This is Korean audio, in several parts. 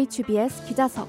HBS 기자석.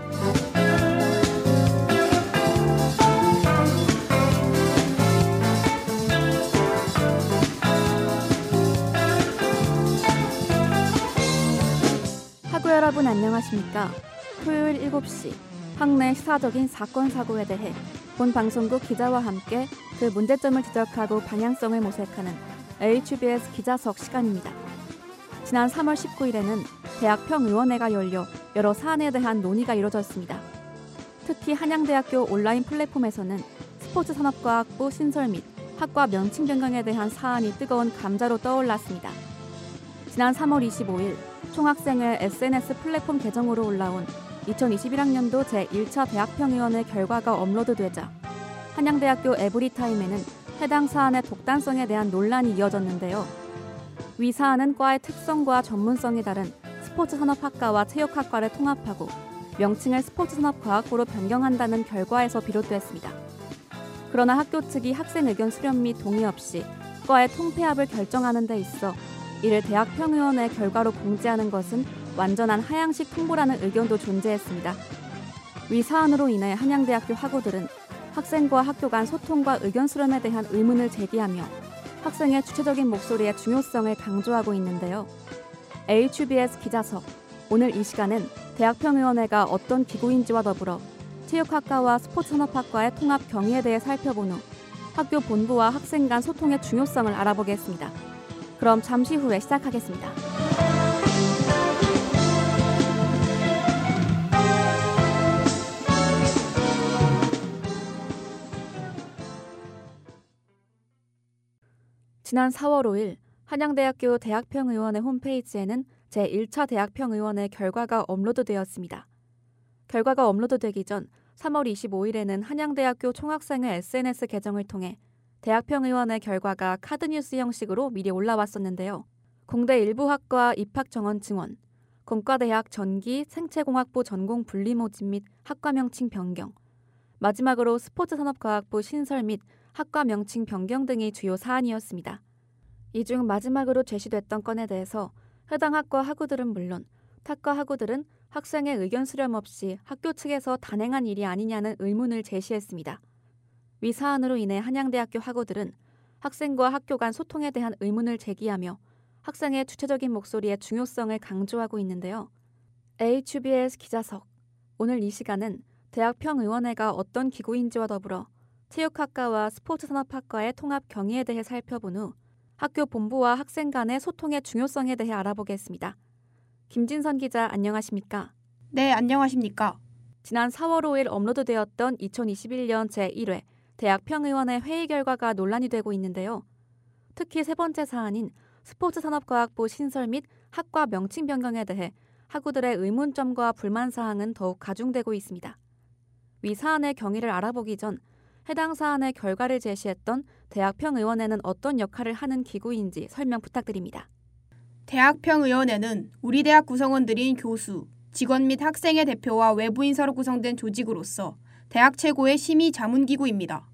학우 여러분 안녕하십니까? 토요일 7시 학내 시사적인 사건 사고에 대해 본 방송국 기자와 함께 그 문제점을 지적하고 방향성을 모색하는 HBS 기자석 시간입니다. 지난 3월 19일에는 대학평의원회가 열려 여러 사안에 대한 논의가 이뤄졌습니다. 특히 한양대학교 온라인 플랫폼에서는 스포츠산업과학부 신설 및 학과 명칭 변경에 대한 사안이 뜨거운 감자로 떠올랐습니다. 지난 3월 25일 총학생회 SNS 플랫폼 계정으로 올라온 2021학년도 제1차 대학평의원회 결과가 업로드되자 한양대학교 에브리타임에는 해당 사안의 독단성에 대한 논란이 이어졌는데요. 위 사안은 과의 특성과 전문성이 다른 스포츠산업학과와 체육학과를 통합하고 명칭을 스포츠산업과학부로 변경한다는 결과에서 비롯됐습니다. 그러나 학교 측이 학생 의견 수렴 및 동의 없이 과의 통폐합을 결정하는 데 있어 이를 대학평의원회 결과로 공지하는 것은 완전한 하향식 통보라는 의견도 존재했습니다. 위 사안으로 인해 한양대학교 학우들은 학생과 학교 간 소통과 의견 수렴에 대한 의문을 제기하며 학생의 주체적인 목소리의 중요성을 강조하고 있는데요. HBS 기자석, 오늘 이 시간은 대학평의원회가 어떤 기구인지와 더불어 체육학과와 스포츠산업학과의 통합 경위에 대해 살펴본 후 학교 본부와 학생 간 소통의 중요성을 알아보겠습니다. 그럼 잠시 후에 시작하겠습니다. 지난 4월 5일 한양대학교 대학평의원회 홈페이지에는 제1차 대학평의원회 결과가 업로드되었습니다. 결과가 업로드되기 전 3월 25일에는 한양대학교 총학생회 SNS 계정을 통해 대학평의원회 결과가 카드뉴스 형식으로 미리 올라왔었는데요. 공대 일부 학과 입학 정원 증원, 공과대학 전기 생체공학부 전공 분리 모집 및 학과 명칭 변경, 마지막으로 스포츠산업과학부 신설 및 학과 명칭 변경 등이 주요 사안이었습니다. 이 중 마지막으로 제시됐던 건에 대해서 해당 학과 학우들은 물론 타과 학우들은 학생의 의견 수렴 없이 학교 측에서 단행한 일이 아니냐는 의문을 제시했습니다. 위 사안으로 인해 한양대학교 학우들은 학생과 학교 간 소통에 대한 의문을 제기하며 학생의 주체적인 목소리의 중요성을 강조하고 있는데요. HBS 기자석, 오늘 이 시간은 대학평의원회가 어떤 기구인지와 더불어 체육학과와 스포츠산업학과의 통합 경위에 대해 살펴본 후 학교 본부와 학생 간의 소통의 중요성에 대해 알아보겠습니다. 김진선 기자 안녕하십니까? 네, 안녕하십니까? 지난 4월 5일 업로드되었던 2021년 제1회 대학평의원회 회의 결과가 논란이 되고 있는데요. 특히 세 번째 사안인 스포츠산업과학부 신설 및 학과 명칭 변경에 대해 학우들의 의문점과 불만사항은 더욱 가중되고 있습니다. 위 사안의 경위를 알아보기 전 해당 사안의 결과를 제시했던 대학평의원회는 어떤 역할을 하는 기구인지 설명 부탁드립니다. 대학평의원회는 우리 대학 구성원들인 교수, 직원 및 학생의 대표와 외부인사로 구성된 조직으로서 대학 최고의 심의 자문기구입니다.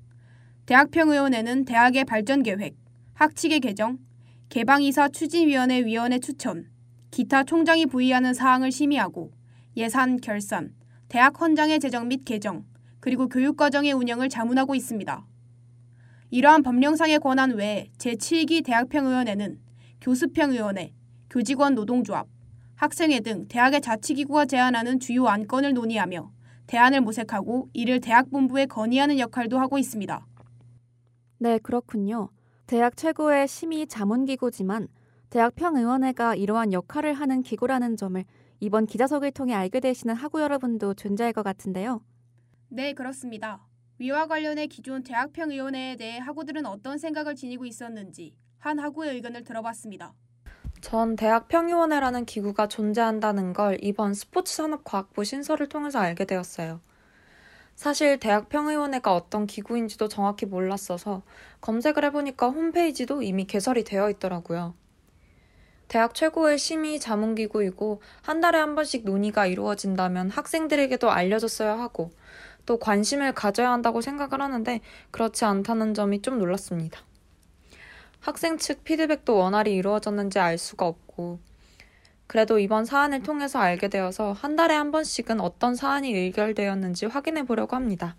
대학평의원회는 대학의 발전계획, 학칙의 개정, 개방이사 추진위원회 위원회 추천, 기타 총장이 부의하는 사항을 심의하고 예산, 결산, 대학 헌장의 제정 및 개정, 그리고 교육과정의 운영을 자문하고 있습니다. 이러한 법령상의 권한 외에 제7기 대학평의원회는 교수평의원회, 교직원 노동조합, 학생회 등 대학의 자치기구가 제안하는 주요 안건을 논의하며 대안을 모색하고 이를 대학본부에 건의하는 역할도 하고 있습니다. 네, 그렇군요. 대학 최고의 심의 자문기구지만 대학평의원회가 이러한 역할을 하는 기구라는 점을 이번 기자석을 통해 알게 되시는 학우 여러분도 존재할 것 같은데요. 네, 그렇습니다. 위와 관련해 기존 대학평의원회에 대해 학우들은 어떤 생각을 지니고 있었는지 한 학우의 의견을 들어봤습니다. 전 대학평의원회라는 기구가 존재한다는 걸 이번 스포츠산업과학부 신설을 통해서 알게 되었어요. 사실 대학평의원회가 어떤 기구인지도 정확히 몰랐어서 검색을 해보니까 홈페이지도 이미 개설이 되어 있더라고요. 대학 최고의 심의 자문기구이고 한 달에 한 번씩 논의가 이루어진다면 학생들에게도 알려졌어야 하고 또 관심을 가져야 한다고 생각을 하는데 그렇지 않다는 점이 좀 놀랐습니다. 학생 측 피드백도 원활히 이루어졌는지 알 수가 없고 그래도 이번 사안을 통해서 알게 되어서 한 달에 한 번씩은 어떤 사안이 의결되었는지 확인해 보려고 합니다.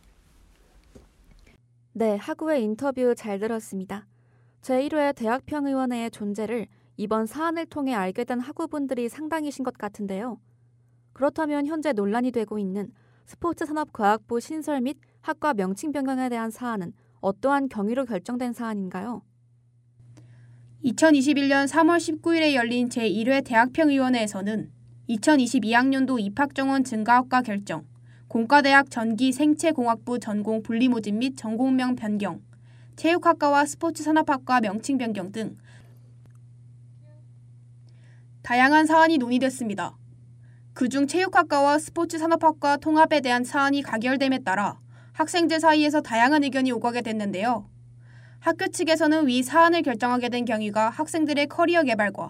네, 하구의 인터뷰 잘 들었습니다. 제1회 대학평의원회의 존재를 이번 사안을 통해 알게 된 학우분들이 상당히신 것 같은데요. 그렇다면 현재 논란이 되고 있는 스포츠산업과학부 신설 및 학과 명칭 변경에 대한 사안은 어떠한 경위로 결정된 사안인가요? 2021년 3월 19일에 열린 제1회 대학평의원회에서는 2022학년도 입학정원 증가학과 결정, 공과대학 전기생체공학부 전공 분리모집 및 전공명 변경, 체육학과와 스포츠산업학과 명칭 변경 등 다양한 사안이 논의됐습니다. 그중 체육학과와 스포츠산업학과 통합에 대한 사안이 가결됨에 따라 학생들 사이에서 다양한 의견이 오가게 됐는데요. 학교 측에서는 위 사안을 결정하게 된 경위가 학생들의 커리어 개발과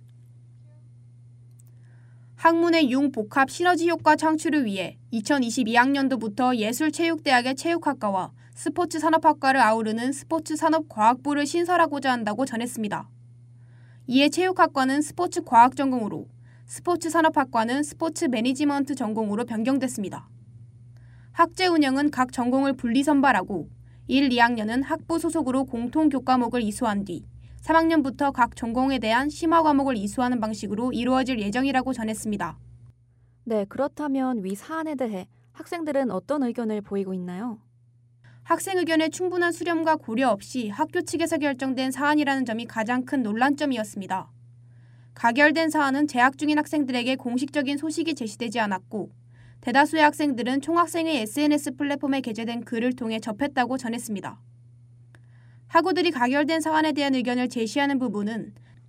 학문의 융복합 시너지 효과 창출을 위해 2022학년도부터 예술체육대학의 체육학과와 스포츠산업학과를 아우르는 스포츠산업과학부를 신설하고자 한다고 전했습니다. 이에 체육학과는 스포츠과학 전공으로, 스포츠산업학과는 스포츠 매니지먼트 전공으로 변경됐습니다. 학제 운영은 각 전공을 분리 선발하고 1, 2학년은 학부 소속으로 공통 교과목을 이수한 뒤 3학년부터 각 전공에 대한 심화 과목을 이수하는 방식으로 이루어질 예정이라고 전했습니다. 네, 그렇다면 위 사안에 대해 학생들은 어떤 의견을 보이고 있나요? 학생 의견의 충분한 수렴과 고려 없이 학교 측에서 결정된 사안이라는 점이 가장 큰 논란점이었습니다. 가결된 사안은 재학 중인 학생들에게 공식적인 소식이 제시되지 않았고 대다수의 학생들은 총학생의 SNS 플랫폼에 게재된 글을 통해 접했다고 전했습니다. 학우들이 가결된 사안에 대한 의견을 제시하는 부분은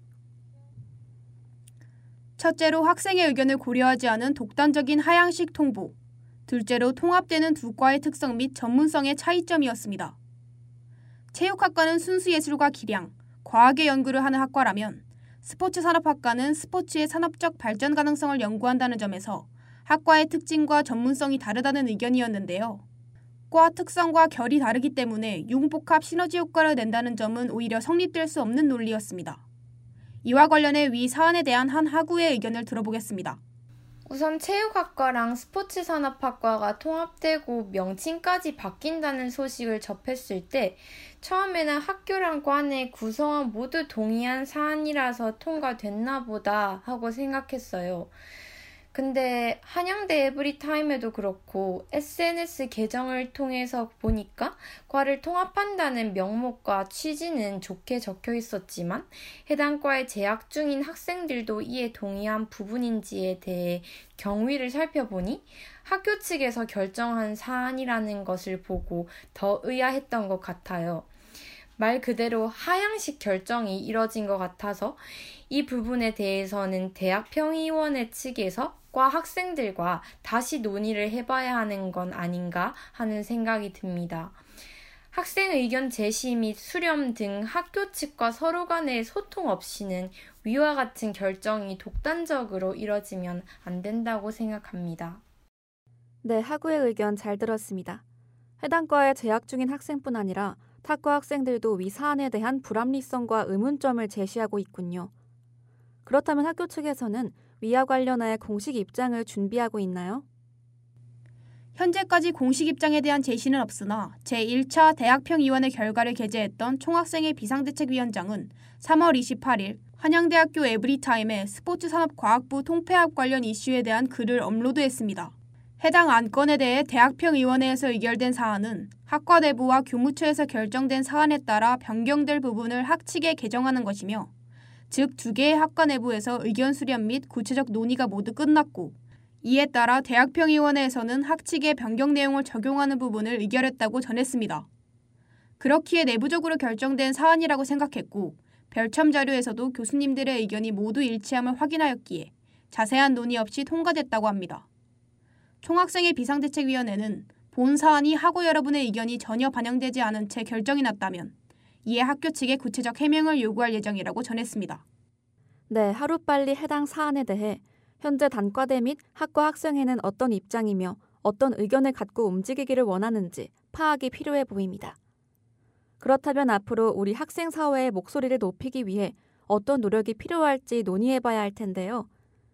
첫째로 학생의 의견을 고려하지 않은 독단적인 하향식 통보, 둘째로 통합되는 두 과의 특성 및 전문성의 차이점이었습니다. 체육학과는 순수예술과 기량, 과학의 연구를 하는 학과라면 스포츠산업학과는 스포츠의 산업적 발전 가능성을 연구한다는 점에서 학과의 특징과 전문성이 다르다는 의견이었는데요. 과 특성과 결이 다르기 때문에 융복합 시너지 효과를 낸다는 점은 오히려 성립될 수 없는 논리였습니다. 이와 관련해 위 사안에 대한 한 학우의 의견을 들어보겠습니다. 우선 체육학과랑 스포츠산업학과가 통합되고 명칭까지 바뀐다는 소식을 접했을 때 처음에는 학교랑 과내 구성원 모두 동의한 사안이라서 통과됐나 보다 하고 생각했어요. 근데 한양대 에브리타임에도 그렇고 SNS 계정을 통해서 보니까 과를 통합한다는 명목과 취지는 좋게 적혀 있었지만 해당 과에 재학 중인 학생들도 이에 동의한 부분인지에 대해 경위를 살펴보니 학교 측에서 결정한 사안이라는 것을 보고 더 의아했던 것 같아요. 말 그대로 하향식 결정이 이뤄진 것 같아서 이 부분에 대해서는 대학평의원회 측에서 과 학생들과 다시 논의를 해봐야 하는 건 아닌가 하는 생각이 듭니다. 학생 의견 제시 및 수렴 등 학교 측과 서로 간의 소통 없이는 위와 같은 결정이 독단적으로 이뤄지면 안 된다고 생각합니다. 네, 학우의 의견 잘 들었습니다. 해당 과에 재학 중인 학생뿐 아니라 타과 학생들도 위 사안에 대한 불합리성과 의문점을 제시하고 있군요. 그렇다면 학교 측에서는 위와 관련해 공식 입장을 준비하고 있나요? 현재까지 공식 입장에 대한 제시는 없으나 제1차 대학평의원회 결과를 게재했던 총학생회 비상대책위원장은 3월 28일 한양대학교 에브리타임에 스포츠산업과학부 통폐합 관련 이슈에 대한 글을 업로드했습니다. 해당 안건에 대해 대학평의원회에서 의결된 사안은 학과 내부와 교무처에서 결정된 사안에 따라 변경될 부분을 학측에 개정하는 것이며 즉 두 개의 학과 내부에서 의견 수렴 및 구체적 논의가 모두 끝났고 이에 따라 대학평의원회에서는 학칙의 변경 내용을 적용하는 부분을 의결했다고 전했습니다. 그렇기에 내부적으로 결정된 사안이라고 생각했고 별첨 자료에서도 교수님들의 의견이 모두 일치함을 확인하였기에 자세한 논의 없이 통과됐다고 합니다. 총학생회 비상대책위원회는 본 사안이 학우 여러분의 의견이 전혀 반영되지 않은 채 결정이 났다면 이에 학교 측에 구체적 해명을 요구할 예정이라고 전했습니다. 네, 하루빨리 해당 사안에 대해 현재 단과대 및 학과 학생회는 어떤 입장이며 어떤 의견을 갖고 움직이기를 원하는지 파악이 필요해 보입니다. 그렇다면 앞으로 우리 학생 사회의 목소리를 높이기 위해 어떤 노력이 필요할지 논의해봐야 할 텐데요.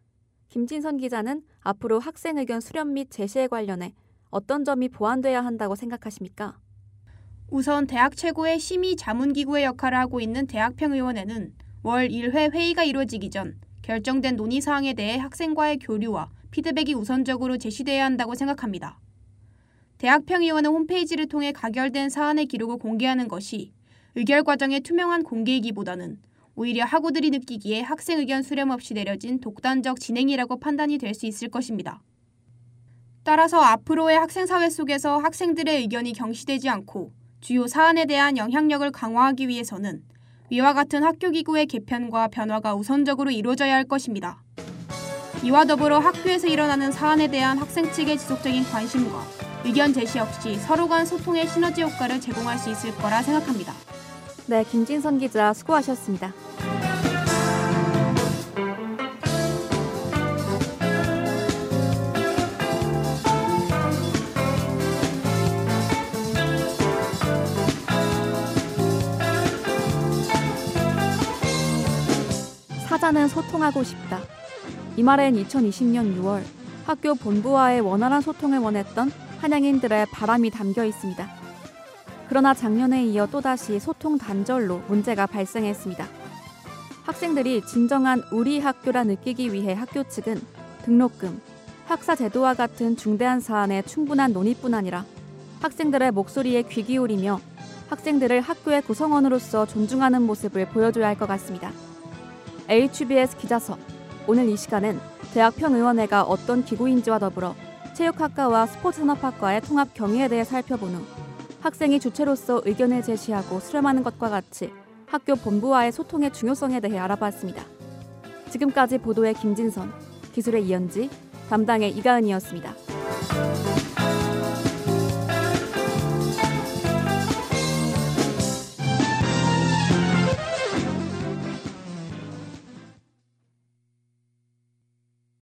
김진선 기자는 앞으로 학생 의견 수렴 및 제시에 관련해 어떤 점이 보완돼야 한다고 생각하십니까? 우선 대학 최고의 심의 자문기구의 역할을 하고 있는 대학평의원회는 월 1회 회의가 이루어지기 전 결정된 논의사항에 대해 학생과의 교류와 피드백이 우선적으로 제시돼야 한다고 생각합니다. 대학평의원회 홈페이지를 통해 가결된 사안의 기록을 공개하는 것이 의결 과정의 투명한 공개이기보다는 오히려 학우들이 느끼기에 학생 의견 수렴 없이 내려진 독단적 진행이라고 판단이 될 수 있을 것입니다. 따라서 앞으로의 학생사회 속에서 학생들의 의견이 경시되지 않고 주요 사안에 대한 영향력을 강화하기 위해서는 위와 같은 학교기구의 개편과 변화가 우선적으로 이루어져야 할 것입니다. 이와 더불어 학교에서 일어나는 사안에 대한 학생 측의 지속적인 관심과 의견 제시 역시 서로 간 소통의 시너지 효과를 제공할 수 있을 거라 생각합니다. 네, 김진선 기자 수고하셨습니다. 사자는 소통하고 싶다. 이 말엔 2020년 6월 학교 본부와의 원활한 소통을 원했던 한양인들의 바람이 담겨 있습니다. 그러나 작년에 이어 또다시 소통 단절로 문제가 발생했습니다. 학생들이 진정한 우리 학교라 느끼기 위해 학교 측은 등록금, 학사 제도와 같은 중대한 사안에 충분한 논의뿐 아니라 학생들의 목소리에 귀 기울이며 학생들을 학교의 구성원으로서 존중하는 모습을 보여줘야 할 것 같습니다. HBS 기자석, 오늘 이 시간은 대학평의원회가 어떤 기구인지와 더불어 체육학과와 스포츠산업학과의 통합 경위에 대해 살펴본 후 학생이 주체로서 의견을 제시하고 수렴하는 것과 같이 학교 본부와의 소통의 중요성에 대해 알아봤습니다. 지금까지 보도의 김진선, 기술의 이현지, 담당의 이가은이었습니다.